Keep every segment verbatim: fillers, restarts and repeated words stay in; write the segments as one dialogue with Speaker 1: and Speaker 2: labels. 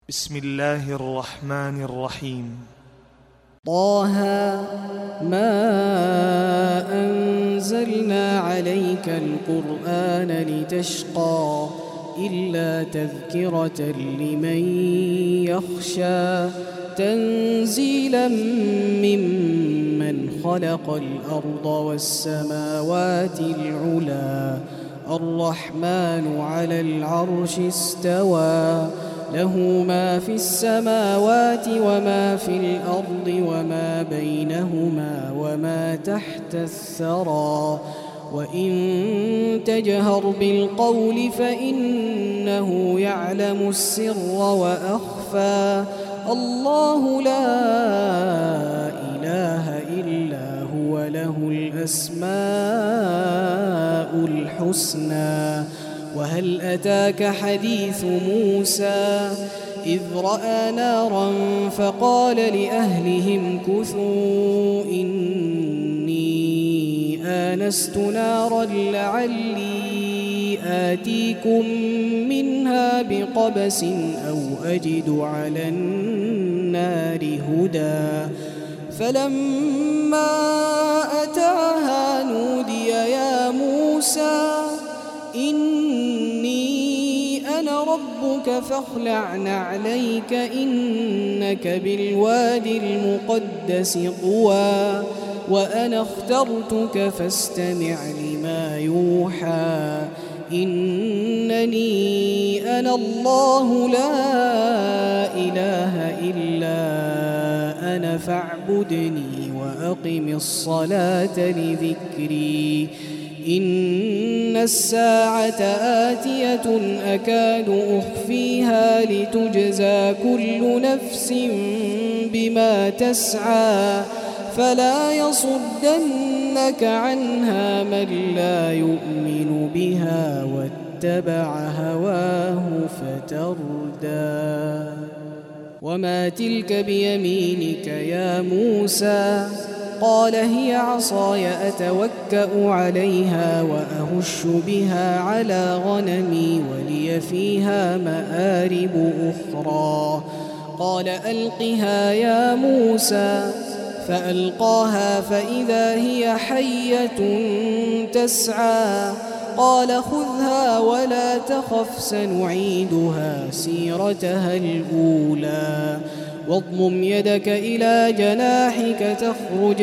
Speaker 1: بسم الله الرحمن الرحيم.
Speaker 2: طه ما أنزلنا عليك القرآن لتشقى إلا تذكرة لمن يخشى تنزيلا ممن خلق الأرض والسماوات العلى الرحمن على العرش استوى له ما في السماوات وما في الأرض وما بينهما وما تحت الثرى وإن تجهر بالقول فإنه يعلم السر وأخفى الله لا إله إلا هو له الأسماء الحسنى. وهل أتاك حديث موسى إذ رأى نارا فقال لأهلهم كثوا إني آنست نارا لعلي آتيكم منها بقبس أو أجد على النار هدى فلما أتاها نودي يا موسى إني أنا ربك فاخلع نعليك إنك بالوادي المقدس طوى وأنا اخترتك فاستمع لما يوحى إنني أنا الله لا إله إلا أنا فاعبدني وأقم الصلاة لذكري إن الساعة آتية أكاد أخفيها لتجزى كل نفس بما تسعى فلا يصدنك عنها من لا يؤمن بها واتبع هواه فتردى. وما تلك بيمينك يا موسى قال هي عصاي أتوكأ عليها وأهش بها على غنمي ولي فيها مآرب أخرى قال ألقها يا موسى فألقاها فإذا هي حية تسعى قال خذها ولا تخف سنعيدها سيرتها الأولى واضمم يدك إلى جناحك تخرج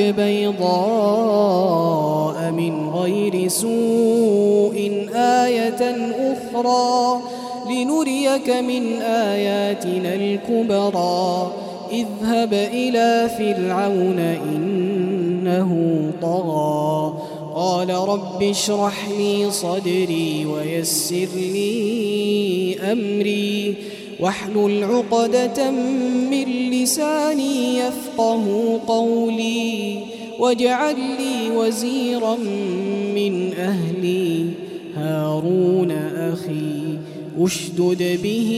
Speaker 2: بيضاء من غير سوء آية أخرى لنريك من آياتنا الكبرى اذهب إلى فرعون إنه طغى قال رب اشرح لي صدري ويسر لي أمري واحلل عقدة من لساني يفقه قولي واجعل لي وزيرا من أهلي هارون أخي أشدد به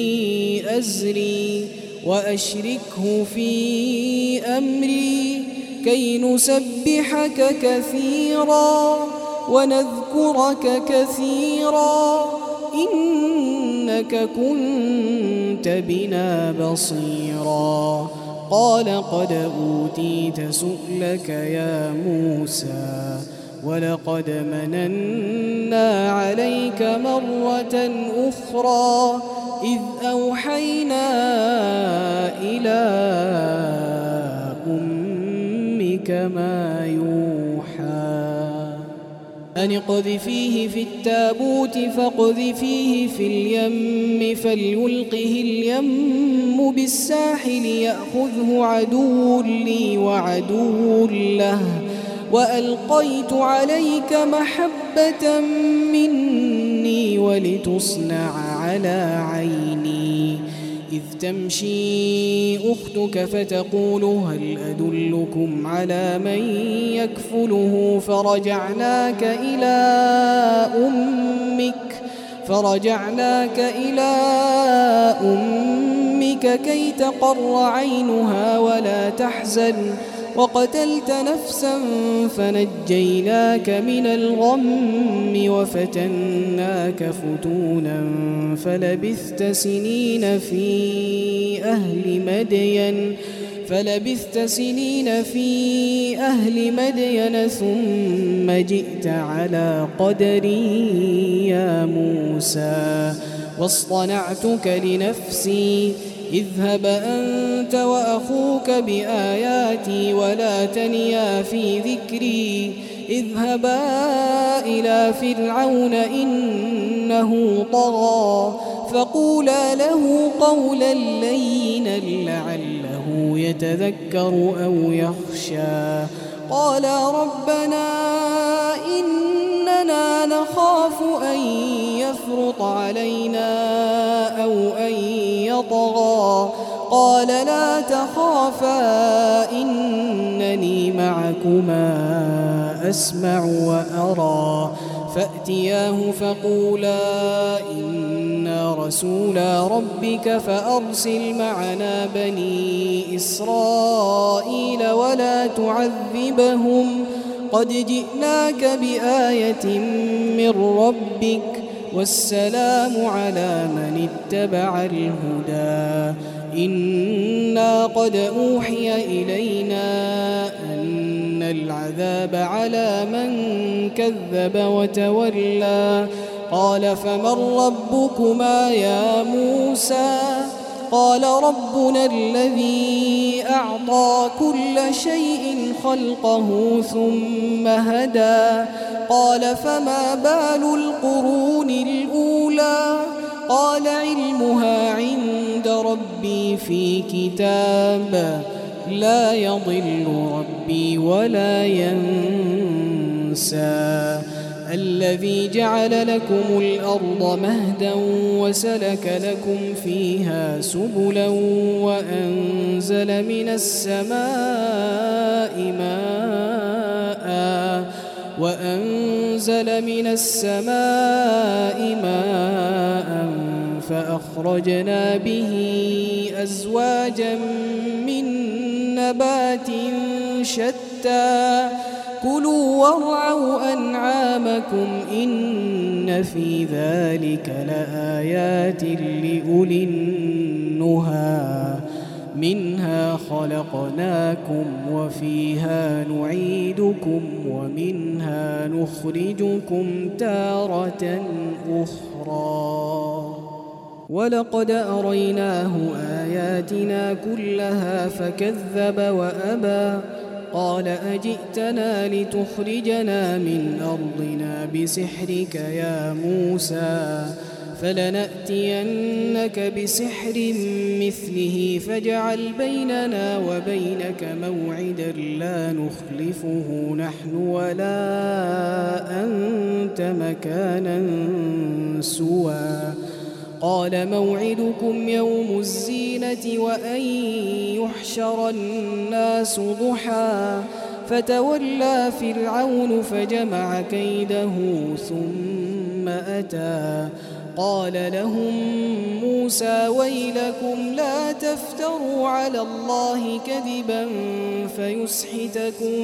Speaker 2: أزري وأشركه في أمري كي نسبحك كثيرا ونذكرك كثيرا إنك كنت بنا بصيرا قال قد أوتيت سؤلك يا موسى ولقد مننا عليك مرة أخرى إذ أوحينا إلى أمك ما يوحى أن اقذفيه في التابوت فاقذفيه في اليم فليلقه اليم بالساحل يأخذه عدو لي وعدو له وألقيت عليك محبة مني ولتصنع على عيني إذ تمشي أختك فتقول هل أدلكم على من يكفله فرجعناك إلى أمك فرجعناك إلى أمك كي تقر عينها ولا تحزن وقتلت نفسا فنجيناك من الغم وفتناك فتونا فلبثت سنين في أهل مدين فلبثت سنين في أهل مدين ثم جئت على قدري يا موسى واصطنعتك لنفسي اذهب أنت وأخوك بآياتي ولا تنيا في ذكري اذهبا إلى فرعون إنه طغى فقولا له قولا لينا لعله يتذكر أو يخشى قالا ربنا إننا نخاف أن يفرط علينا أو أن يطغى قال لا تخافا إنني معكما أسمع وأرى فأتياه فقولا إنا رسولا ربك فأرسل معنا بني إسرائيل ولا تعذبهم قد جئناك بآية من ربك والسلام على من اتبع الهدى إنا قد أوحي إلينا أن العذاب على من كذب وتولى قال فمن ربكما يا موسى قال ربنا الذي أعطى كل شيء خلقه ثم هدى قال فما بال القرون الأولى قال علمها عند ربي في كتاب لا يضل ربي ولا ينسى الذي جعل لكم الأرض مهدا وسلك لكم فيها سبلا وأنزل من السماء ماء وأنزل من السماء ماء فأخرجنا به أزواجا من نبات شتى كلوا وارعوا أنعامكم إن في ذلك لآيات لأولي النهى منها خلقناكم وفيها نعيدكم ومنها نخرجكم تارة أخرى ولقد أريناه آياتنا كلها فكذب وأبى قال أجئتنا لتخرجنا من أرضنا بسحرك يا موسى فلنأتينك بسحر مثله فاجعل بيننا وبينك موعدا لا نخلفه نحن ولا أنت مكانا سوى قال موعدكم يوم الزينة وأن يحشر الناس ضحى فتولى فرعون فجمع كيده ثم أتى قال لهم موسى ويلكم لا تفتروا على الله كذبا فيسحتكم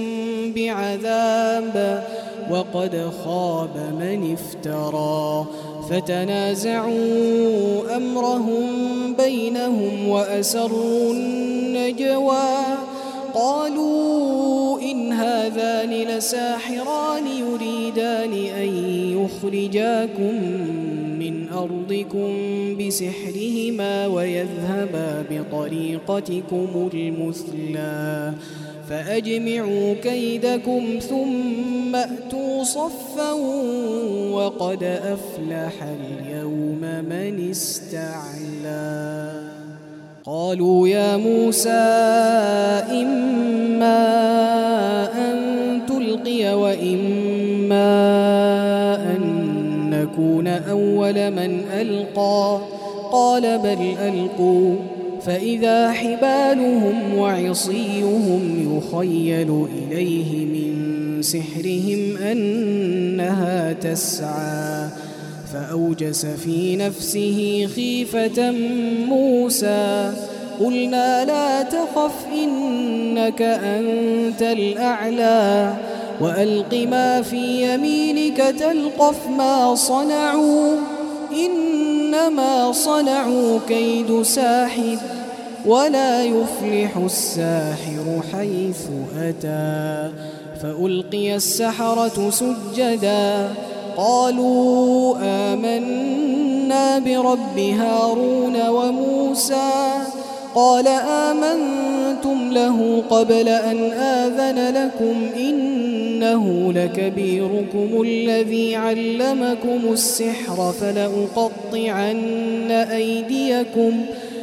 Speaker 2: بعذاب وقد خاب من افترى فتنازعوا أمرهم بينهم وأسروا النجوى قالوا إن هذان لساحران يريدان أن يخرجاكم من أرضكم بسحرهما ويذهبا بطريقتكم المثلى فأجمعوا كيدكم ثم أتوا صفا وقد أفلح اليوم من استعلى قالوا يا موسى إما أن تلقي وإما أن نكون أول من ألقى قال بل ألقوا فإذا حبالهم وعصيهم يخيل إليه من سحرهم أنها تسعى فأوجس في نفسه خيفة موسى قلنا لا تخف إنك أنت الأعلى وألق ما في يمينك تلقف ما صنعوا إنما صنعوا كيد ساحر ولا يفلح الساحر حيث أتى. فألقي السحرة سجدا قالوا آمنا برب هارون وموسى قال آمنتم له قبل أن آذن لكم إنه لكبيركم الذي علمكم السحر فلأقطعن أيديكم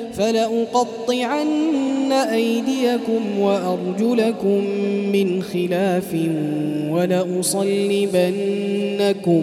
Speaker 2: فلأقطعن أيديكم وأرجلكم من خلاف ولأصلبنكم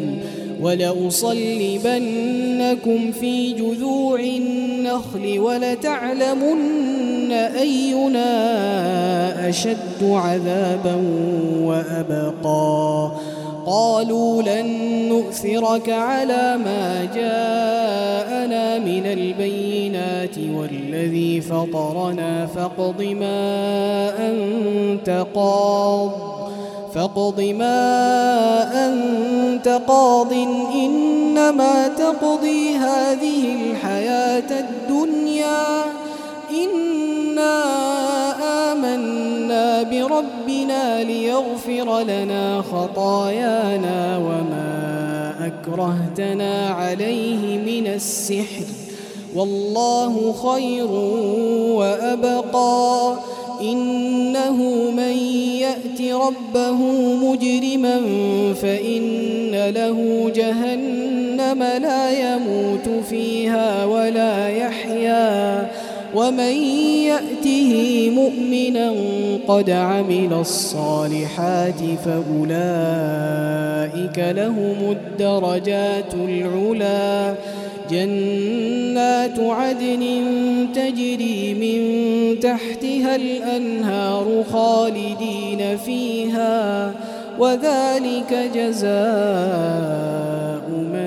Speaker 2: ولأصلبنكم في جذوع النخل ولتعلمن أينا أشد عذابا وأبقى. قالوا لن نؤثرك على ما جاءنا من البينات والذي فطرنا فاقض ما أنت قاض فاقض ما أنت قاض إنما تقضي هذه الحياة الدنيا إنا آمنا بربنا ليغفر لنا خطايانا وما أكرهتنا عليه من السحر والله خير وأبقى. إنه من يأت ربه مجرما فإن له جهنم لا يموت فيها ولا يحيا ومن يأته مؤمنا قد عمل الصالحات فأولئك لهم الدرجات العلا جنات عدن تجري من تحتها الأنهار خالدين فيها وذلك جزاء من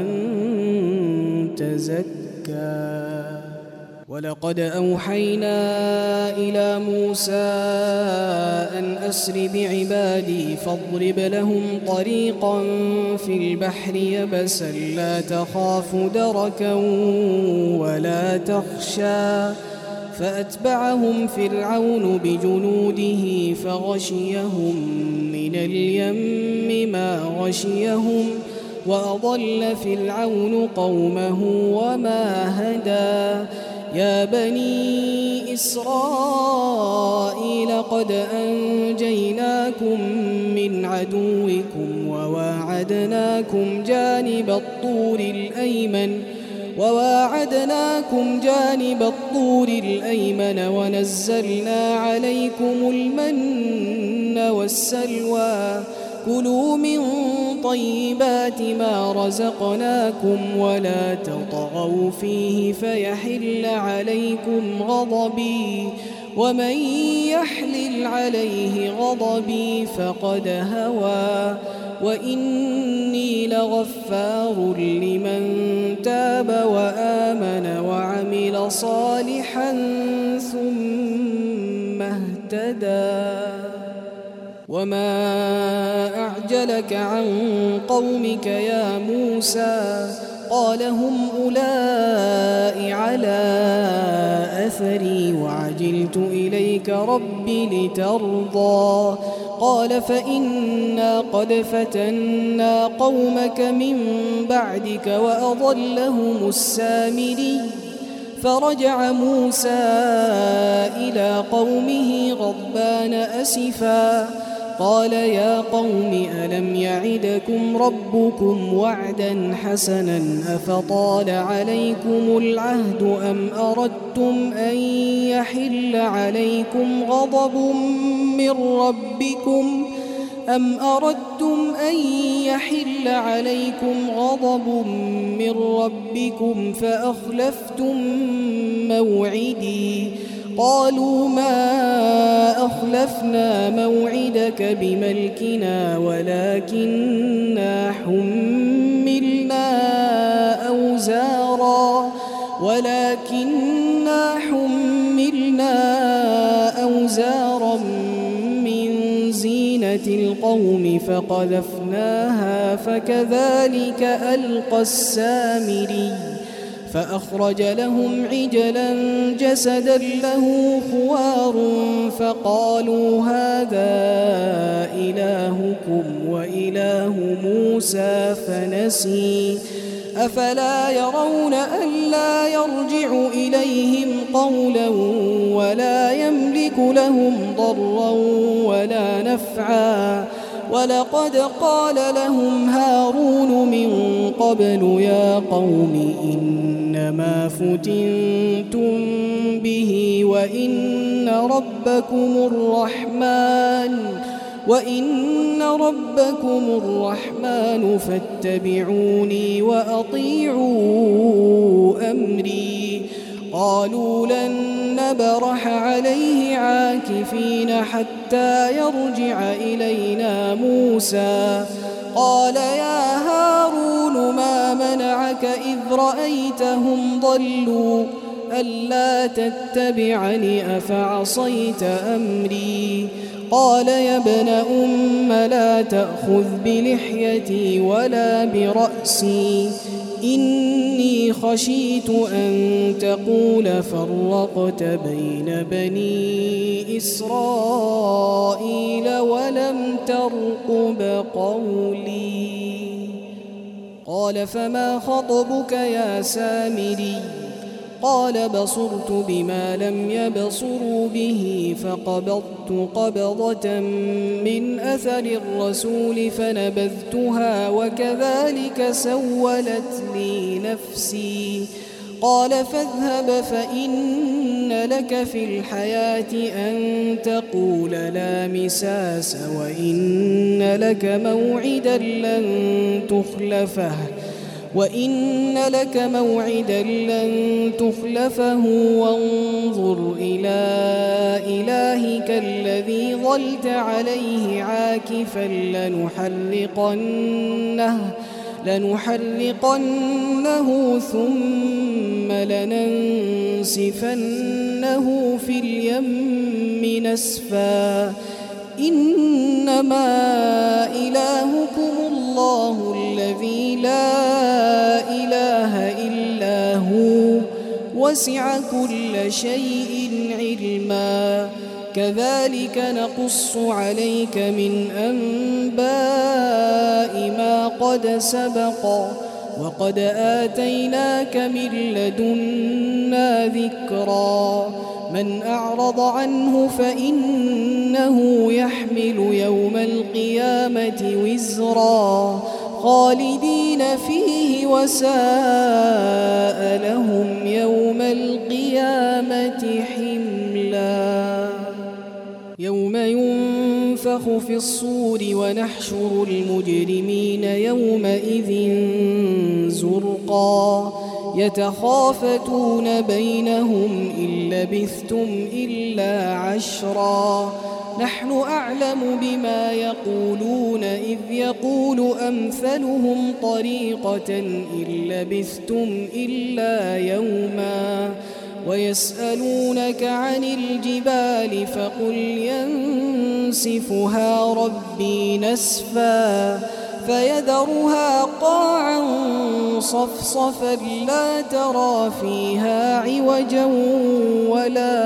Speaker 2: تزكى. ولقد أوحينا إلى موسى أن أسر بعبادي فاضرب لهم طريقا في البحر يبسا لا تخاف دركا ولا تخشى فأتبعهم فرعون بجنوده فغشيهم من اليم ما غشيهم وأضل فرعون قومه وما هدى. يا بني إسرائيل قد أنجيناكم من عدوكم وواعدناكم جانب الطور الأيمن وواعدناكم جانب الطور الأيمن ونزلنا عليكم المن والسلوى كلوا من طيبات ما رزقناكم ولا تطغوا فيه فيحل عليكم غضبي ومن يحلل عليه غضبي فقد هوى وإني لغفار لمن تاب وآمن وعمل صالحا ثم اهتدى. وما أعجلك عن قومك يا موسى قال هم أولئك على أثري وعجلت إليك رب لترضى قال فإنا قد فتنا قومك من بعدك وأضلهم السامري. فرجع موسى إلى قومه غضبان أسفا قال يا قوم ألم يعدكم ربكم وعدا حسنا أفطال عليكم العهد أم أردتم أن يحل عليكم غضب من ربكم أم أردتم أن يحل عليكم غضب من ربكم فأخلفتم موعدي قالوا ما أخلفنا موعدك بملكنا ولكننا حملنا أوزارا ولكننا حملنا حملنا أوزارا من زينة القوم فقذفناها فكذلك ألقى السامري فأخرج لهم عجلا جسدا له خوار فقالوا هذا إلهكم وإله موسى فنسي أفلا يرون ألا يرجع إليهم قولا ولا يملك لهم ضرا ولا نفعا ولقد قال لهم هارون من قبل يا قوم إنما فتنتم به وإن ربكم الرحمن وإن ربكم الرحمن فاتبعوني وأطيعوا أمري قالوا لن نبرح عليه عاكفين حتى يرجع إلينا موسى قال يا هارون ما منعك إذ رأيتهم ضلوا ألا تتبعني أفعصيت أمري قال يا ابن أم لا تأخذ بلحيتي ولا برأسي إني خشيت أن تقول فرقت بين بني إسرائيل ولم ترقب قولي قال فما خطبك يا سامري قال بصرت بما لم يبصروا به فقبضت قبضة من أثر الرسول فنبذتها وكذلك سولت لي نفسي قال فاذهب فإن لك في الحياة أن تقول لا مساس وإن لك موعدا لن تخلفه وإن لك موعدا لن تخلفه وانظر إلى إلهك الذي ظلت عليه عاكفا لنحرقنه لنحرقنه ثم لننسفنه في اليم نسفا إنما إلهكم الله الذي لا إله إلا هو وسع كل شيء علما كذلك نقص عليك من أنباء ما قد سبق وقد آتيناك من لدنا ذكرا من أعرض عنه فإنه يحمل يوم القيامة وزرا خالدين فيه وساء لهم يوم القيامة حملا يوم ينفخ في الصور ونحشر المجرمين يومئذ زرقا يتخافتون بينهم إن لبثتم إلا عشرا نحن أعلم بما يقولون إذ يقول أمثلهم طريقة إن لبثتم إلا يوما ويسألونك عن الجبال فقل ينسفها ربي نسفا فيذرها قاعا صفصفا لا ترى فيها عوجا ولا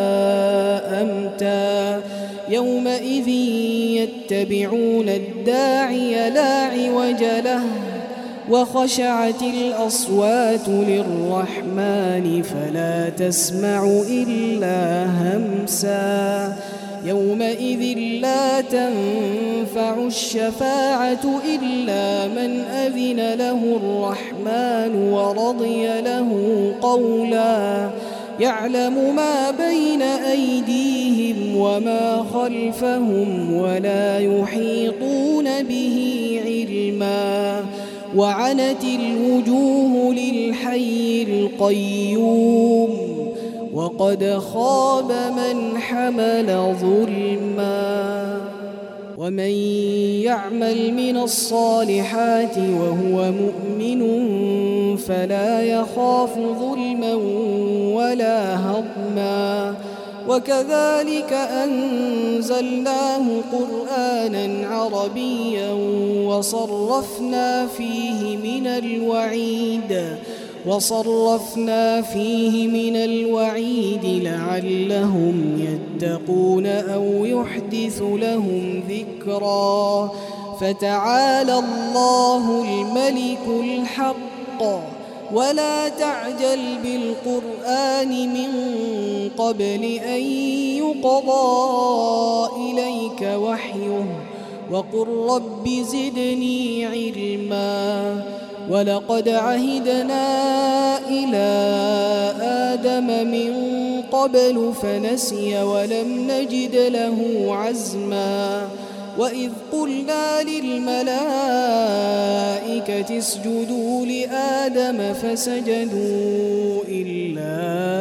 Speaker 2: أمتا يومئذ يتبعون الداعي لا عوج له وخشعت الأصوات للرحمن فلا تسمع إلا همسا يومئذ لا تنفع الشفاعة إلا من أذن له الرحمن ورضي له قولا يعلم ما بين أيديهم وما خلفهم ولا يحيطون به علما وعنت الوجوه للحي القيوم وقد خاب من حمل ظلما ومن يعمل من الصالحات وهو مؤمن فلا يخاف ظلما ولا هضما وكذلك أنزلناه قرآنا عربيا وصرفنا فيه من الوعيد وصرفنا فيه من الوعيد لعلهم يتقون أو يحدث لهم ذكرا فتعالى الله الملك الحق ولا تعجل بالقرآن من قبل أن يقضى إليك وحيه وقل رب زدني علما ولقد عهدنا إلى آدم من قبل فنسي ولم نجد له عزما وإذ قلنا للملائكة اسجدوا لآدم فسجدوا إلا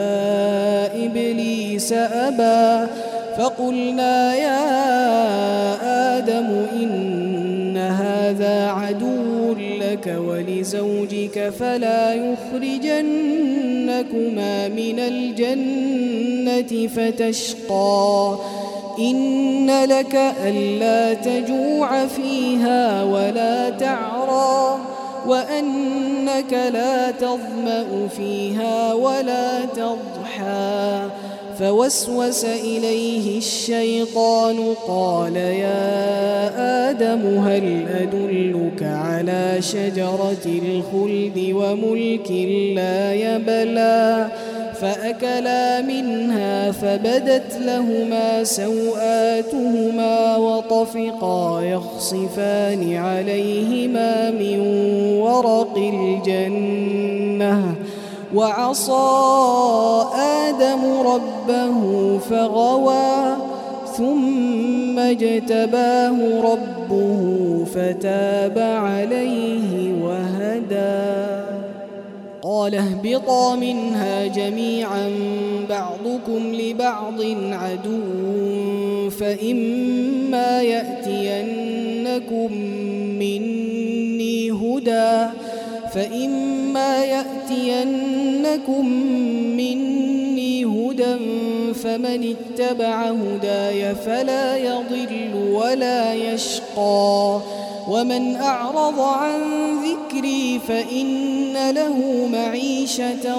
Speaker 2: إبليس أبى فقلنا يا آدم إن هذا عدو لك ولزوجك فلا يخرجنكما من الجنة فتشقى إن لك ألا تجوع فيها ولا تعرى وأنك لا تظمأ فيها ولا تضحى فوسوس إليه الشيطان قال يا آدم هل أدلك على شجرة الخلد وملك لا يبلى فأكلا منها فبدت لهما سوآتهما وطفقا يخصفان عليهما من ورق الجنة وعصى آدم ربه فغوى ثم اجتباه ربه فتاب عليه وهدى قال اهبطا منها جميعا بعضكم لبعض عدو فإما يأتينكم مني هدى فإما يأتينكم مني هدى فمن اتبع هداي فلا يضل ولا يشقى ومن أعرض عن ذكري فإن له معيشة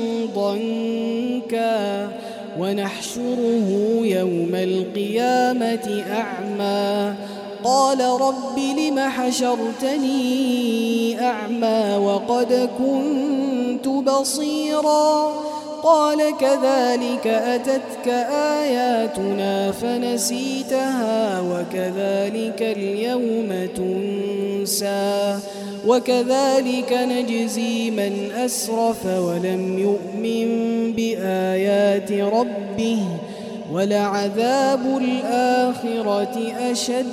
Speaker 2: ضنكا ونحشره يوم القيامة أعمى قال رب لم حشرتني أعمى وقد كنت بصيرا قال كذلك أتتك آياتنا فنسيتها وكذلك اليوم تنسى وكذلك نجزي من أسرف ولم يؤمن بآيات ربه ولعذاب الآخرة أشد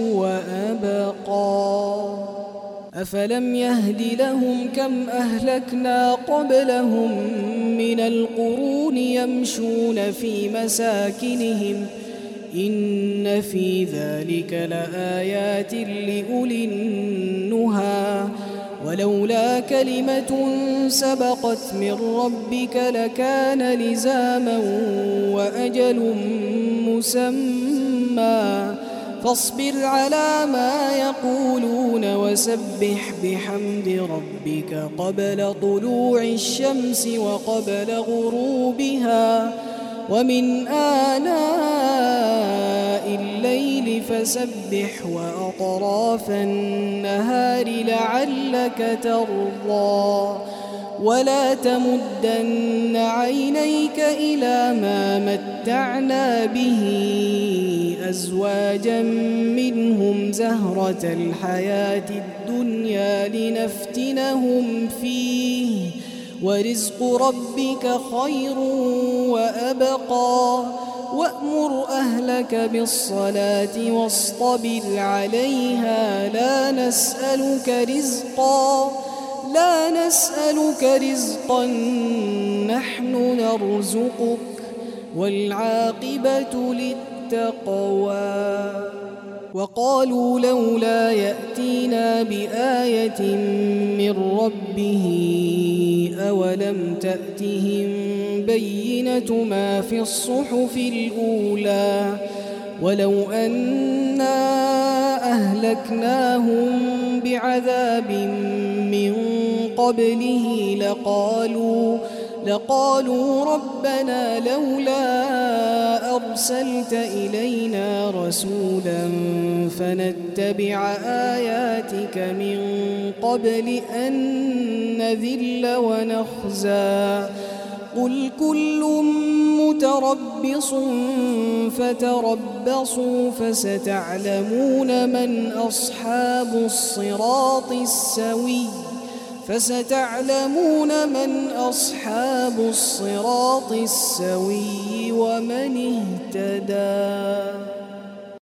Speaker 2: وأبقى أفلم يهد لهم كم أهلكنا قبلهم من القرون يمشون في مساكنهم إن في ذلك لآيات لأولي النهى ولولا كلمة سبقت من ربك لكان لزاما وأجل مسمى فاصبر على ما يقولون وسبح بحمد ربك قبل طلوع الشمس وقبل غروبها ومن آناء الليل فسبح وأطراف النهار لعلك ترضى ولا تمدن عينيك إلى ما متعنا به أزواجا منهم زهرة الحياة الدنيا لنفتنهم فيه ورزق ربك خير وأبقى وأمر أهلك بالصلاة واصطبر عليها لا نسألك رزقا لا نسألك رزقا نحن نرزقك والعاقبة للتقوى وقالوا لولا يأتينا بآية من ربه أولم تأتهم بينة ما في الصحف الأولى ولو أنا أهلكناهم بعذاب من قبله لقالوا لقالوا ربنا لولا أرسلت إلينا رسولا فنتبع آياتك من قبل أن نذل ونخزى قل كل متربص فتربصوا فستعلمون من أصحاب الصراط السوي فستعلمون من أصحاب الصراط السوي ومن اهتدى.